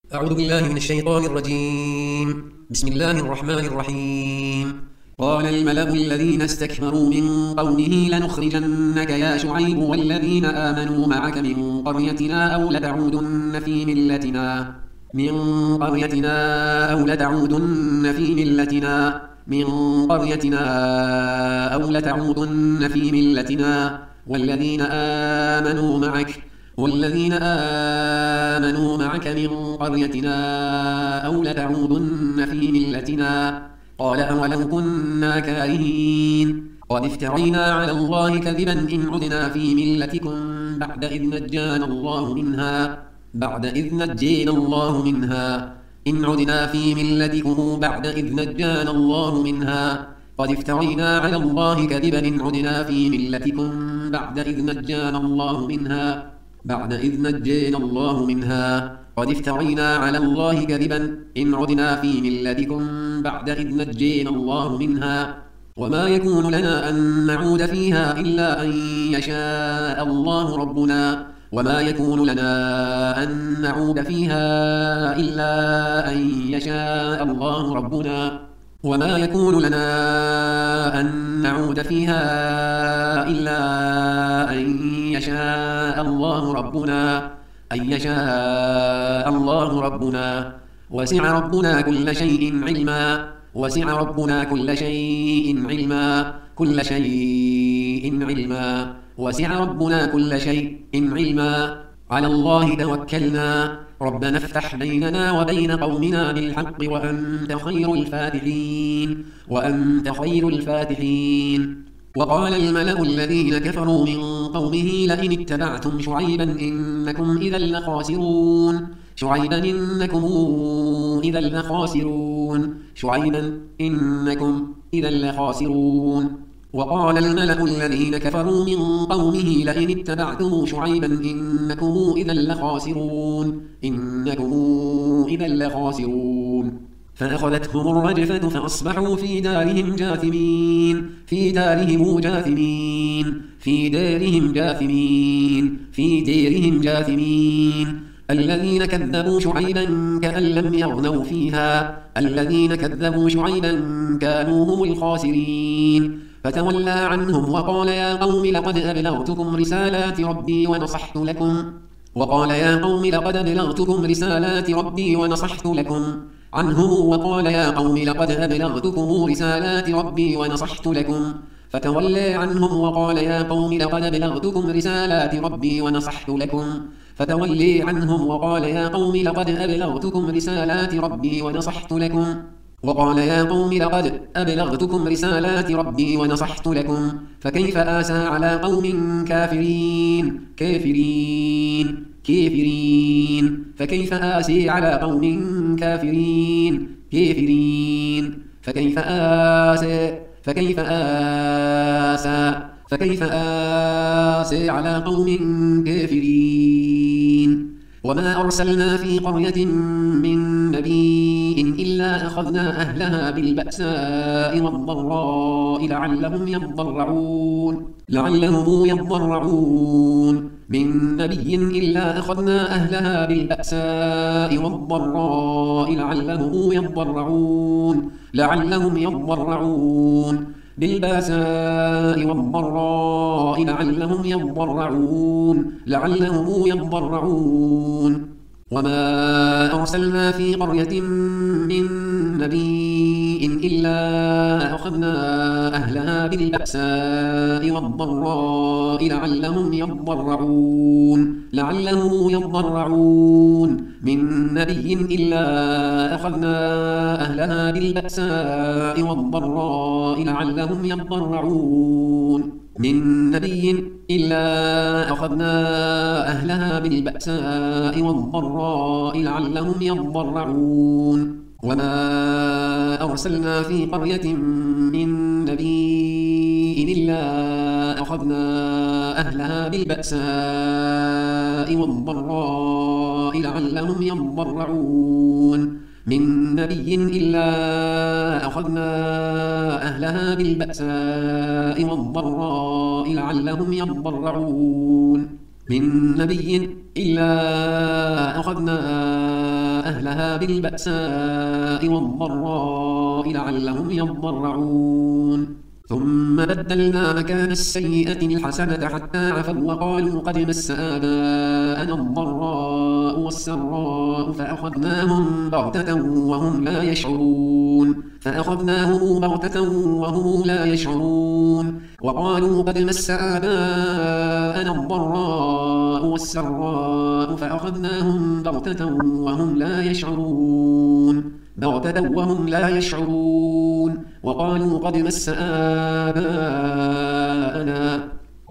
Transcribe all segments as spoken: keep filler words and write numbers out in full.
أعوذ بالله من الشيطان الرجيم. بسم الله الرحمن الرحيم. قال الملأ الذين استكبروا من قومه لنخرجنك يا شعيب والذين آمنوا معك من قريتنا أو لتعودن في ملتنا من قريتنا أو لتعودن في ملتنا من قريتنا أو لتعودن في ملتنا والذين آمنوا معك والذين آمنوا معك من قريتنا أو لتعودن في ملتنا قال أولو كنا كارهين قد افترينا على الله كذبا إن عدنا في ملتكم بعد إذ نجانا الله منها بعد إذ نجينا الله منها إن عدنا في ملتكم بعد إذ نجانا الله منها قد افترينا على الله كذبا إن عدنا في ملتكم بعد إذ نجانا الله منها بعد إذ نجينا الله منها قد افترينا على الله كذبا إن عدنا في ملتكم بعد إذ نجينا الله منها وما يكون لنا أن نعود فيها إلا أن يشاء الله ربنا وما يكون لنا أن نعود فيها إلا أن يشاء الله ربنا وما يكون لنا أن نعود فيها إلا أن يشاء الله ربنا أن يشاء الله ربنا وسع ربنا كل شيء علما وسع ربنا كل شيء علما كل شيء علما وسع ربنا كل شيء علما على الله توكلنا ربنا افتح بيننا وبين قومنا بالحق وأنت خير الفاتحين وأنت خير الفاتحين وقال الملأ الذين كفروا من قومه لئن اتبعتم شعيبا إنكم إذا لخاسرون شعيبا إنكم إذا لخاسرون شعيبا إنكم إذا لخاسرون وقال الملأ الذين كفروا من قومه لئن اتبعتم شعيبا إنكم إذا لخاسرون إنكم إذا لخاسرون فأخذتهم الرجفة فأصبحوا في دارهم جاثمين في دارهم جاثمين في دارهم جاثمين في دارهم جاثمين الذين كذبوا شعيبا كأن لم يغنوا فيها الذين كذبوا شعيبا كانوا هم الخاسرين فتولى عنهم وقال يا قوم لقد أبلغتكم رسالات ربي ونصحت لكم وقال يا قوم لقد أبلغتكم رسالات ربي ونصحت لكم عنهم وقال يا قوم لقد أبلغتكم رسالات ربي ونصحت لكم فتولى عنهم وقال يا قوم لقد أبلغتكم رسالات ربي ونصحت لكم فتولي عنهم وقال يا قوم لقد أبلغتكم رسالات ربي ونصحت لكم وقال يا قوم لقد أبلغتكم رسالات ربي ونصحت لكم فكيف آسى على قوم كافرين كافرين كافرين فكيف آسي على قوم كافرين كافرين فكيف آسي فكيف آسى فكيف آسي على قوم كافرين وما أرسلنا في قرية من نبي إلا أخذنا أهلها بالبأساء والضراء لعلهم يضرعون لعلهم يضرعون من نبي إلا أخذنا أهلها بالبأساء والضراء لعلهم يضرعون لعلهم يضرعون بالبأساء والضراء لعلهم يضرعون لعلهم يضرعون وما أرسلنا في قرية من نبي إلا أخذنا أهلها بالبأساء والضراء لعلهم يضرعون لعلهم يضرعون من نبي إلا أخذنا أهلها بالبأساء والضراء لعلهم يضرعون من نبي إلا أخذنا أهلها بالبأساء والضراء لعلهم يضرعون وما أرسلنا في قرية من نبي إلا أخذنا أهلها بالبأساء والضراء لعلهم يضرعون من نبي إلا أخذنا أهلها بالبأساء والضراء لعلهم يضرعون من نبي إلا أخذنا أهلها بالبأساء والضراء لعلهم يضرعون ثم بدلنا مكان السيئة الحسنة حتى عفوا وقالوا قد مس آباءنا الضراء والسراء فأخذناهم بغتة وهم لا يشعرون فأخذناهم بغتة وهم لا يشعرون وقالوا قد مس آباءنا الضراء والسراء فأخذناهم بغتة وهم لا يشعرون بغتة وهم لا يشعرون وقالوا قد مس آباءنا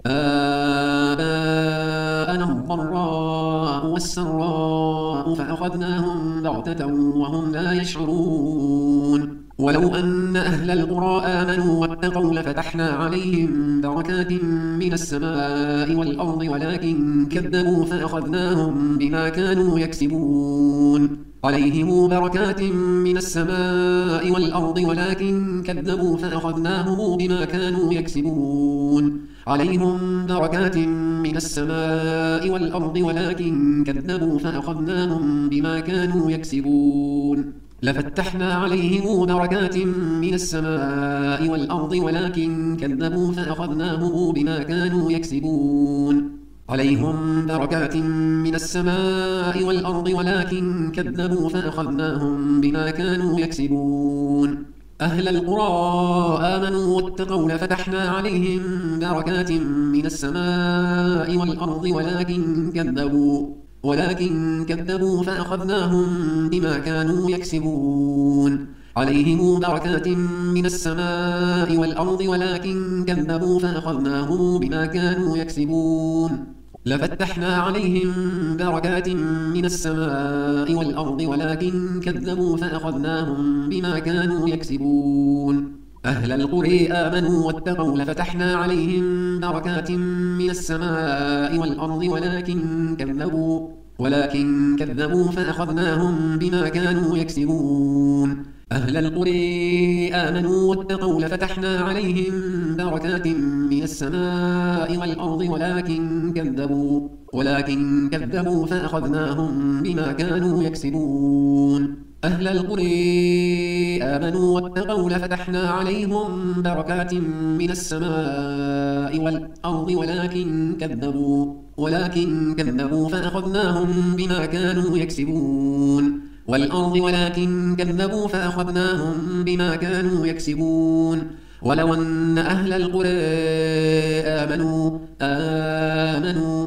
آباءنا الضراء والسراء فأخذناهم بغتة وهم لا يشعرون ولو أن أهل القرى آمنوا واتقوا لفتحنا عليهم بركات من السماء والأرض ولكن كذبوا فأخذناهم بما كانوا يكسبون عليهم بركات من السماء والأرض ولكن كذبوا فأخذناهم بما كانوا يكسبون عليهم بركات من السماء والأرض ولكن كذبوا فأخذناهم بما كانوا يكسبون لفتحنا عليهم بركات من السماء والأرض ولكن كذبوا فأخذناهم بما كانوا يكسبون عليهم بركات من السماء والأرض ولكن كذبوا فأخذناهم بما كانوا يكسبون أهل القرى آمنوا واتقوا لفتحنا عليهم بركات من السماء والأرض ولكن كذبوا ولكن كذبوا فأخذناهم بما كانوا يكسبون عليهم بركات من السماء والأرض ولكن كذبوا فأخذناهم بما كانوا يكسبون لفتحنا عليهم بركات من السماء والأرض ولكن كذبوا فأخذناهم بما كانوا يكسبون أهل القرى آمنوا واتقوا لفتحنا عليهم بركات من السماء والأرض ولكن كذبوا ولكن كذبوا فأخذناهم بما كانوا يكسبون أهل القرى آمنوا واتقوا لفتحنا عليهم بركات من السماء والأرض ولكن كذبوا ولكن كذبوا فأخذناهم بما كانوا يكسبون أهل القرى آمنوا واتقوا لفتحنا عليهم بركات من السماء والأرض ولكن كذبوا ولكن كذبوا فأخذناهم بما كانوا يكسبون والأرض ولكن كذبوا فأخذناهم بما كانوا يكسبون ولو أن أهل القرى آمنوا آمنوا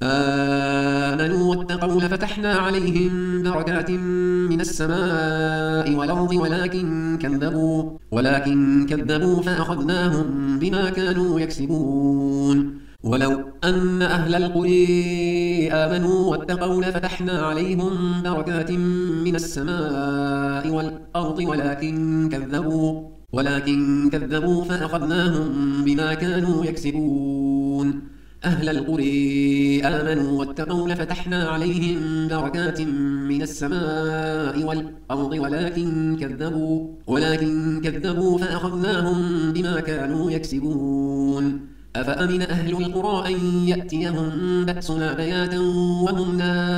آمنوا واتقوا لفتحنا عليهم بركات من السماء والأرض ولكن كذبوا ولكن كذبوا فأخذناهم بما كانوا يكسبون ولو أن أهل القرى آمنوا واتقوا لفتحنا عليهم بركات من السماء والأرض ولكن كذبوا ولكن كذبوا فأخذناهم بما كانوا يكسبون أهل القرى آمنوا واتقوا لفتحنا عليهم بركات من السماء والأرض ولكن كذبوا ولكن كذبوا فأخذناهم بما كانوا يكسبون أفأمن أهل القرى أن يأتيهم بأسنا بياتا وهم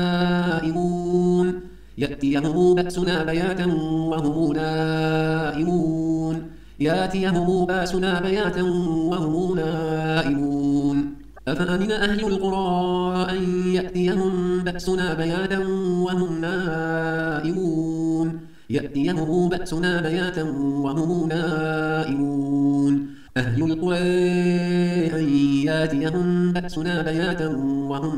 نائمون يأتيهم بأسنا بياتا وهم نائمون يأتيهم بأسنا بياتا وهم نائمون أفأمن أهل القرى أن يأتيهم بأسنا بياتا وهم نائمون يأتيهم بأسنا بياتا وهم نائمون أهل القرى أن يأتيهم بأسنا بياتا وهم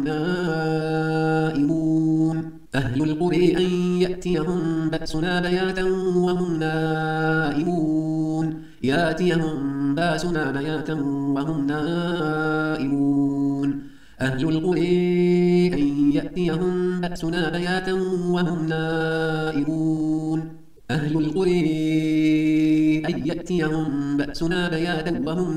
نائمون أهل القرى أن يأتيهم بأسنا بياتا وهم نائمون يأتيهم بأسنا بياتا وهم نائمون أهل القرى أن يأتيهم بأسنا بياتا وهم نائمون أهل القرى أن يأتيهم بأسنا بياتا وهم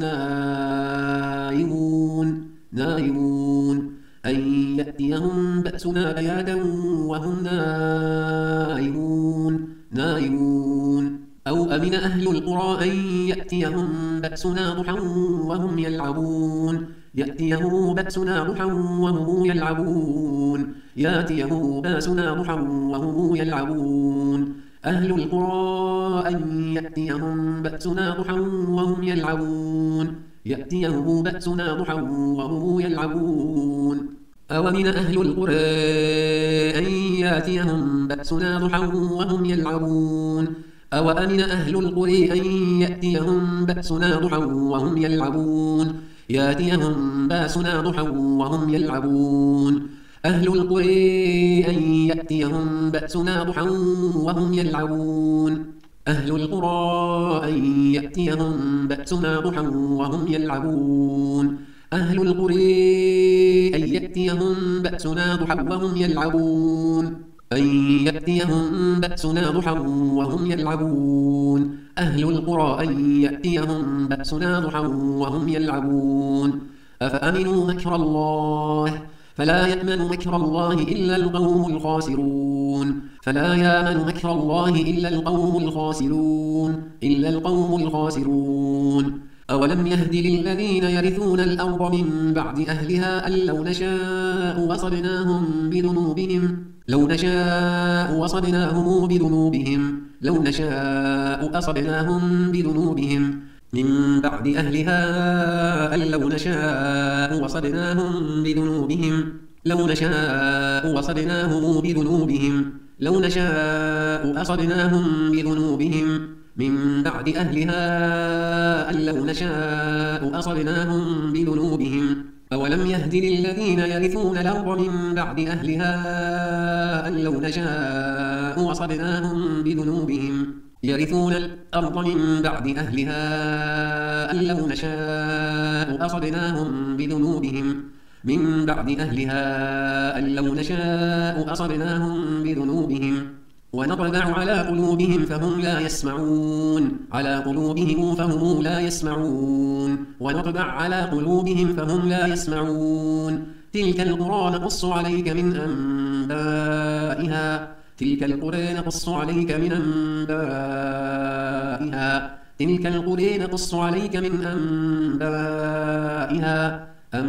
نائمون نائمون أن يأتيهم بأسنا بياتا وهم نائمون نائمون أو أمن أهل القرى أن يأتيهم بأسنا ضحى وهم يلعبون يأتيه بأسنا ضحى وهم يلعبون يأتيه بأسنا ضحى وهم يلعبون أهل القرى أن يأتيهم بأسنا ضحى وهم يلعبون يأتيه بأسنا ضحى وهم يلعبون أومن أهل القرى أن يأتيهم بأسنا ضحى وهم يلعبون أوأمن أهل القرى أن يأتيهم بأسنا ضحى وهم يلعبون يأتيهم بأسنا ضحى وهم يلعبون أهل القرى أن يأتيهم بأسنا ضحى وهم يلعبون أهل القرى أن يأتيهم بأسنا ضحى وهم يلعبون أهل القرى أن يأتيهم بأسنا ضحى وهم يلعبون أن يأتيهم بأسنا ضحى وهم يلعبون أهل القرى أن يأتيهم بأسنا ضحى وهم يلعبون أفأمنوا مكر الله فلا يأمن مكر الله إلا القوم الخاسرون فلا يأمن مكر الله إلا القوم الخاسرون إلا القوم الخاسرون أولم يهد للذين يرثون الأرض من بعد أهلها أن لو نشاء وصبناهم بذنوبهم لو نشاء وصبناهم بذنوبهم لو نشاء أصبناهم بذنوبهم من بعد أهلها أن لو نشاء وصبناهم بذنوبهم لو نشاء وصبناهم بذنوبهم لو نشاء أصبناهم بذنوبهم من بعد أهلها أن لو نشاء أصبناهم بذنوبهم أولم يهد للذين يرثون الأرض من بعد أهلها أن لو نشاء وصبناهم بذنوبهم يرثون الأرض من بعد أهلها أن لو نشاء أصبناهم بذنوبهم من بعد أهلها أن لو نشاء أصبناهم بذنوبهم ونطبع على قلوبهم فهم لا يسمعون على قلوبهم فهم لا يسمعون ونطبع على قلوبهم فهم لا يسمعون تلك القرى نقص عليك من أنبائها تلك القرى نقص عليك من أنبائها تلك القرى نقص عليك من أنبائها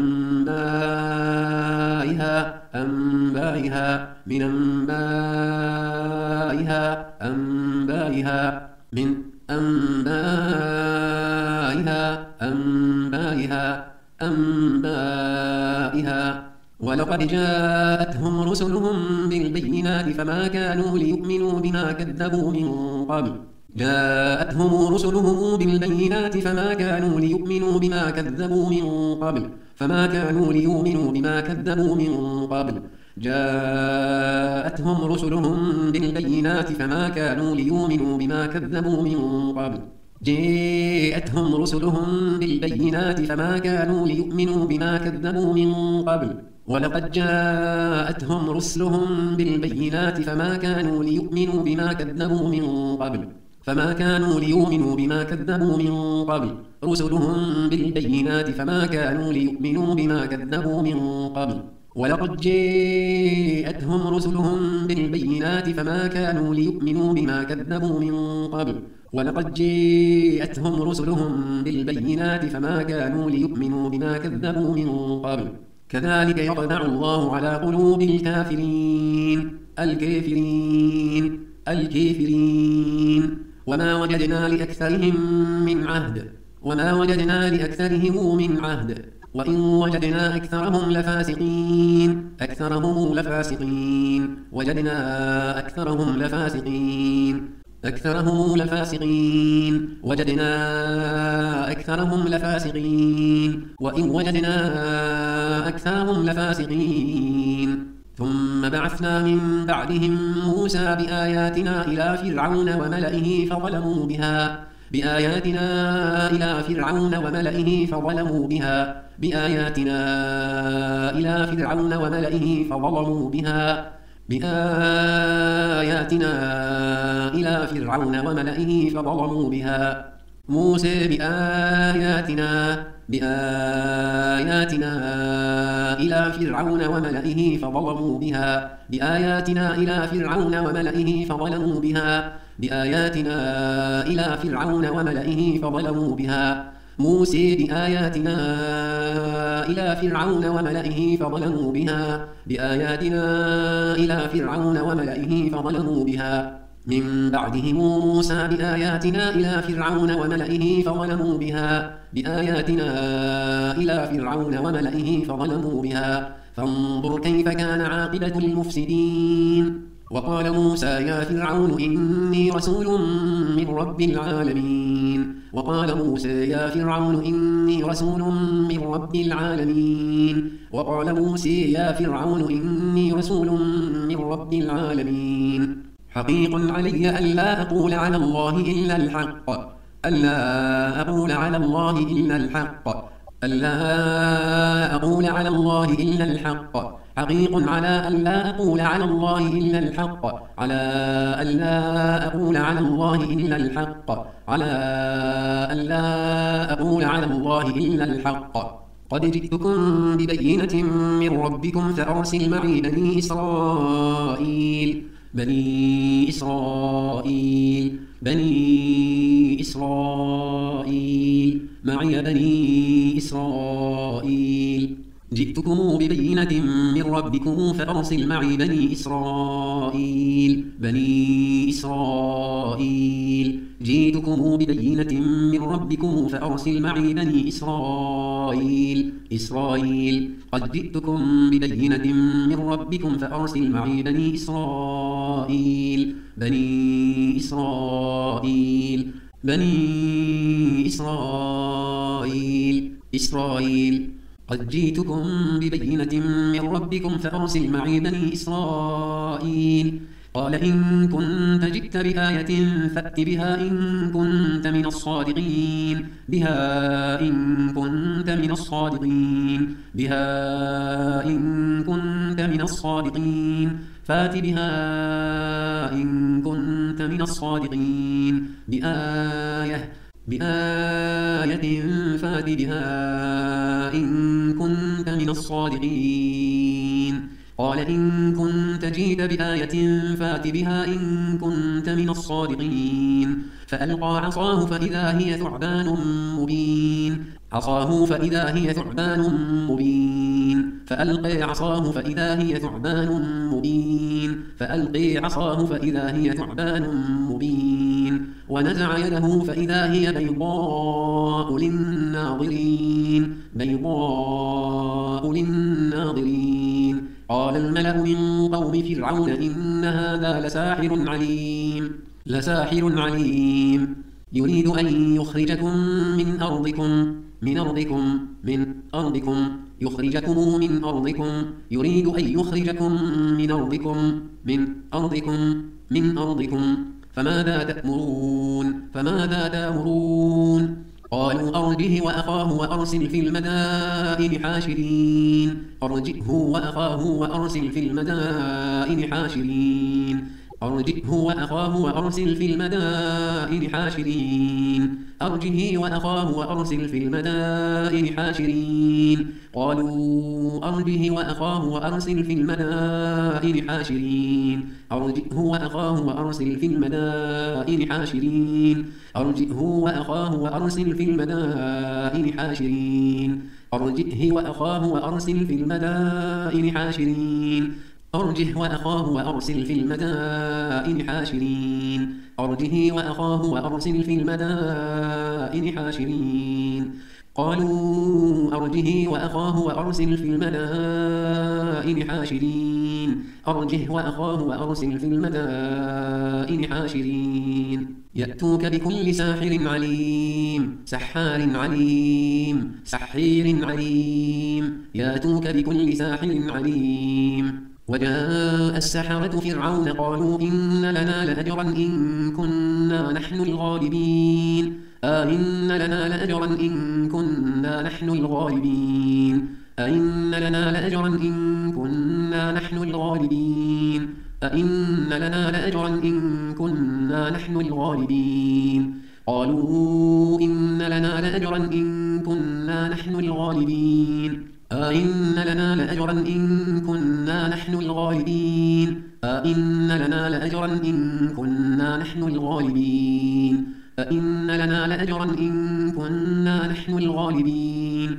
أنبائها أنبائها من أنبائها أنبائها من أنبائها أنبائها أنبائها ولقد جاءتهم رسلهم بالبينات فما كانوا ليؤمنوا بما كذبوا من قبل جاءتهم رسلهم بالبينات فما كانوا ليؤمنوا بما كذبوا من قبل فما كانوا ليؤمنوا بما كذبوا من قبل جاءتهم رسلهم بالبينات فما كانوا ليؤمنوا بما كذبوا من قبل جاءتهم رسلهم بالبينات فما كانوا ليؤمنوا بما كذبوا من قبل ولقد جاءتهم رسلهم بالبينات فما كانوا ليؤمنوا بما كذبوا من قبل فما كانوا ليؤمنوا بما كذبوا من قبل رسلهم بالبينات فما كانوا ليؤمنوا بما كذبوا من قبل ولقد جاءتهم رسلهم بالبينات فما كانوا ليؤمنوا بما كذبوا من قبل ولقد جاءتهم رسلهم بالبينات فما كانوا ليؤمنوا بما كذبوا من قبل كذلك يطبع الله على قلوب الكافرين الكافرين الكافرين وما وجدنا لأكثرهم من عهد وما وجدنا لأكثرهم من عهد وإن وجدنا أكثرهم لفاسقين أكثرهم لفاسقين وجدنا أكثرهم لفاسقين أكثرهم لفاسقين وجدنا أكثرهم لفاسقين وإن وجدنا أكثرهم لفاسقين ثم بعثنا من بعدهم موسى بآياتنا إلى فرعون وملئه فظلموا بها بآياتنا إلى فرعون وملئه فظلموا بها بآياتنا إلى فرعون وملئه فظلموا بها بآياتنا إلى فرعون وملئه فظلموا بها موسى بآياتنا بآياتنا إلى فرعون وملئه فظلموا بها بآياتنا إلى فرعون وملئه فظلموا بها بآياتنا إلى فرعون وملئه فظلموا بها موسى بآياتنا إلى فرعون وملئه فظلموا بها بآياتنا إلى فرعون وملئه فظلموا بها من بعدهم موسى بآياتنا إلى فرعون وملئه فظلموا بها بآياتنا إلى فرعون وملئه فظلموا بها فانظر كيف كان عاقبة المفسدين. وقال موسى يا فرعون إني رسول من رب العالمين وقال موسى يا فرعون إني رسول من رب العالمين وقال موسى يا فرعون إني رسول من رب العالمين حقيق علي ألا أقول على الله إلا الحق ألا أقول على الله إلا الحق ألا أقول على الله إلا الحق حقيق على ألا أقول على الله إلا الحق على ألا أقول على الله إلا الحق على ألا أقول على الله إلا الحق قد جئتكم ببينة من ربكم فأرسل معي بني إسرائيل بني إسرائيل بني إسرائيل معي بني إسرائيل جئتكم ببينة من ربكم فأرسل معي بني إسرائيل بني إسرائيل جئتكم ببينة من ربكم فأرسل معي بني إسرائيل إسرائيل قد جئتكم ببينة من ربكم فأرسل معي بني إسرائيل بني إسرائيل بني إسرائيل إسرائيل قد جئتكم ببينة من ربكم فأرسل معي بني إسرائيل قال إن كنت جئت بآية فأت بها إن كنت من الصادقين بها إن كنت من الصادقين بها إن كنت من الصادقين فأت بها إن كنت من الصادقين بآية بآية فأت بها إن كنت من الصادقين قال إن كنت جئت بآية فأت بها إن كنت من الصادقين فألقى عصاه فإذا هي ثعبان مبين عصاه فإذا هي ثعبان مبين فألقي عصاه فإذا هي ثعبان مبين فألقي عصاه فإذا هي ثعبان مبين ونزع يده فإذا هي بيضاء للناظرين بيضاء للناظرين قال الملأ من قوم فرعون إن هذا لساحر عليم لساحر عليم يريد أن يخرجكم من أرضكم من أرضكم من أرضكم يخرجكم من أرضكم يريد أن يخرجكم من أرضكم من أرضكم من أرضكم فماذا تأمرون فماذا تأمرون قالوا أرجه وأخاه وأرسل في المدائن حاشرين أرجئه وأخاه وأرسل في المدائن حاشرين أرجئه وأخاه وأرسل في المدائن حاشرين أرجه وأخاه وأرسل في المدائن حاشرين قالوا أرجه وأخاه وأرسل في المدائن حاشرين أرجئه وأخاه وأرسل في المدائن حاشرين أرجئه وأخاه وأرسل في المدائن حاشرين أرجئه وأخاه وأرسل في المدائن حاشرين أرجه وأخاه وأرسل في المدائن حاشرين أرجه وأخاه وأرسل في المدائن حاشرين قالوا أرجه وأخاه وأرسل في المدائن حاشرين أرجه وأخاه وأرسل في المدائن حاشرين يأتوك بكل ساحر عليم سحار عليم سحير عليم يأتوك بكل ساحر عليم وجاء السحرة فرعون قالوا إن لنا لأجرا إن كنا نحن الغالبين أئن لنا لأجرا إن كنا نحن الغالبين أئن لنا لأجرا إن كنا نحن الغالبين أئن لنا لأجرا إن كنا نحن الغالبين قالوا إن لنا لأجرا إن كنا نحن الغالبين أئن لنا لأجرا إن كنا نحن الغالبين أئن لنا لأجرا إن كنا نحن الغالبين أئن لنا لأجرا إن كنا نحن الغالبين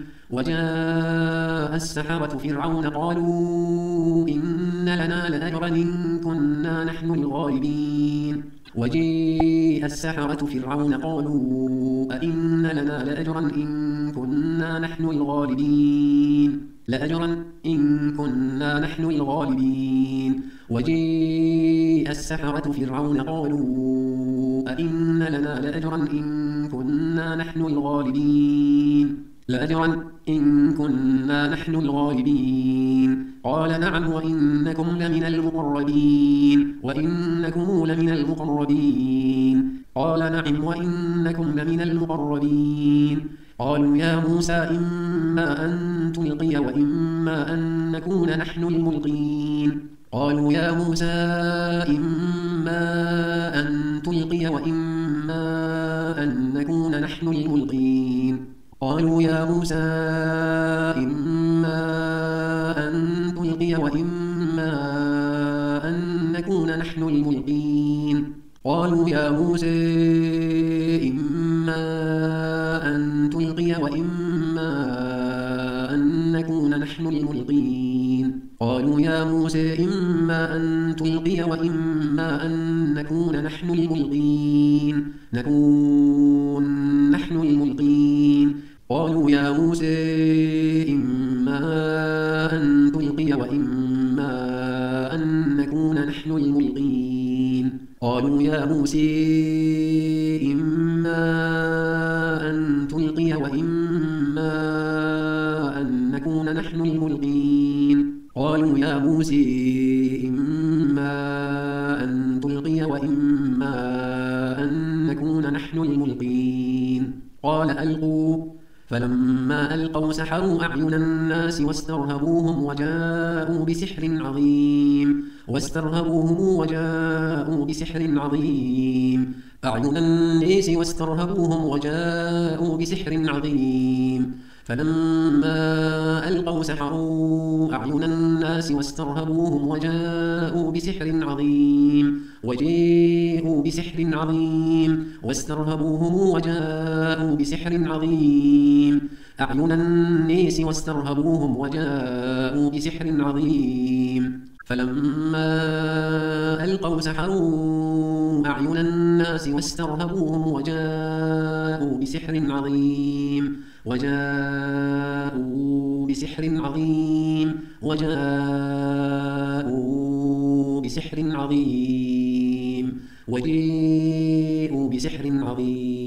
وجاء السحرة فرعون قالوا إن لنا لأجرا إن كنا نحن الغالبين وجاء السحرة فرعون قالوا أئن لنا لأجرا إن كنا نحن الغالبين لأجرا إن كنا نحن الغالبين وجاء السحرة فرعون قالوا أئن لنا لأجرا إن كنا نحن الغالبين لأجرا إن كنا نحن الغالبين قال نعم وإنكم لمن المقربين وإنكم لمن المقربين قال نعم وإنكم لمن المقربين قالوا يا موسى إما أن تلقي وإما أن نكون نحن الملقين قالوا يا موسى إما أن تلقي وإما أن نكون نحن الملقين قالوا يا موسى إما أن تلقي وإما أن نكون نحن الملقين قالوا يا موسى إما أن تلقي وإما أن نكون نحن الملقين قالوا يا موسى إما أن تلقي وإما أن نكون نحن الملقين نكون نحن الملقين قالوا يا موسى إما أن تلقي وإما أن نكون نحن الملقين قالوا يا موسى إما أن تلقي وإما أن نكون نحن الملقين قالوا يا موسى إما أن تلقي وإما أن نكون نحن الملقين قال ألقوا فلما ألقوا سحروا أعين الناس واسترهبوهم وجاءوا بسحر عظيم واسترهبوهم وجاءوا بسحر عظيم أعين الناس واسترهبوهم وجاءوا بسحر عظيم فلما ألقوا سحروا أعين الناس واسترهبوهم وجاءوا بسحر عظيم وجاءوا بسحر عظيم واسترهبوهم وجاءوا بسحر عظيم أعين الناس واسترهبوهم وجاءوا بسحر عظيم فلما ألقوا سحروا أعين الناس واسترهبوهم وجاءوا بسحر عظيم وجاءوا بسحر عظيم وجاءوا بسحر عظيم وجاءوا بسحر عظيم